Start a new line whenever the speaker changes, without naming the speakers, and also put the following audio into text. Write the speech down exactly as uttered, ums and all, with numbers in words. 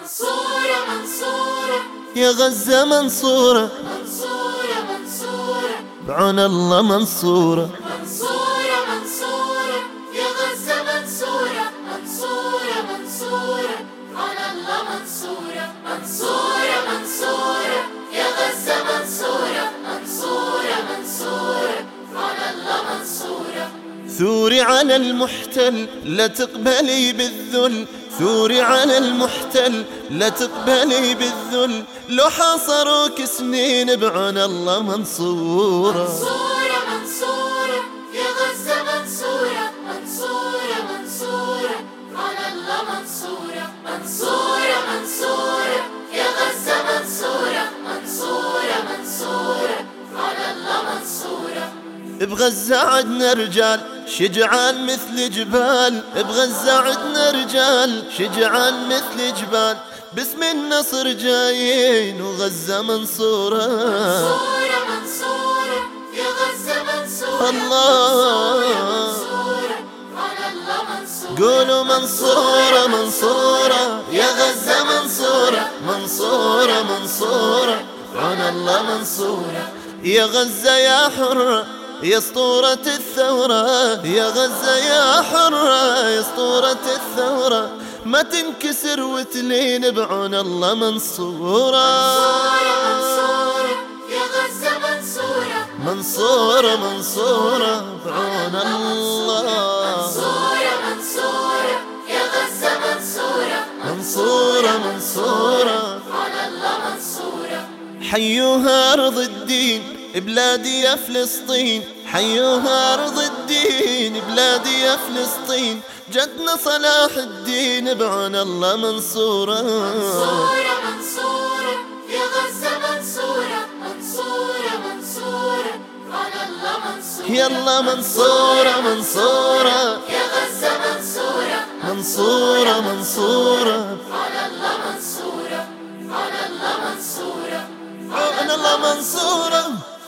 منصورة منصورة
يا غزة منصورة
منصورة منصورة
بعون الله منصورة
منصورة منصورة يا غزة منصورة منصورة منصورة على الله منصورة منصورة منصورة يا غزة منصورة منصورة منصورة على الله منصورة.
ثوري على المحتل لا تقبلي بالذل، ثوري على المحتل لا تقبلي بالذل، لو حاصروك سنين بعون الله منصورة
منصورة منصورة يا غزة منصورة منصورة منصورة على الله منصورة منصورة منصورة يا غزة منصورة منصورة منصورة على الله منصورة.
بغزة عدنا رجال شجعان مثل جبال، بغزة عدنا رجال شجعان مثل جبال، باسم النصر جايين وغزة منصورة
منصورة منصورة يا غزة منصورة
الله
منصورة على الله منصورة.
قولوا منصورة منصورة يا غزة منصورة منصورة منصورة بعون الله منصورة. يا غزة يا حرة يا اسطورة الثورة، يا غزة يا حرة يا اسطورة الثورة، ما تنكسر وتلين بعون الله منصورة
منصورة يا غزة منصورة
منصورة منصورة بعون الله
منصورة منصورة يا غزة منصورة
منصورة منصورة
على الله منصورة.
حيوها أرض الدين بلادي يا فلسطين، حيوها أرض الدين بلادي يا فلسطين، جدنا صلاح الدين بعون الله منصورة
منصورة منصورة يا غزة منصورة منصورة منصورة على الله منصورة.
يلا منصورة منصورة
يا غزة منصورة
منصورة منصورة
على الله منصورة على الله منصورة
بعون الله منصورة.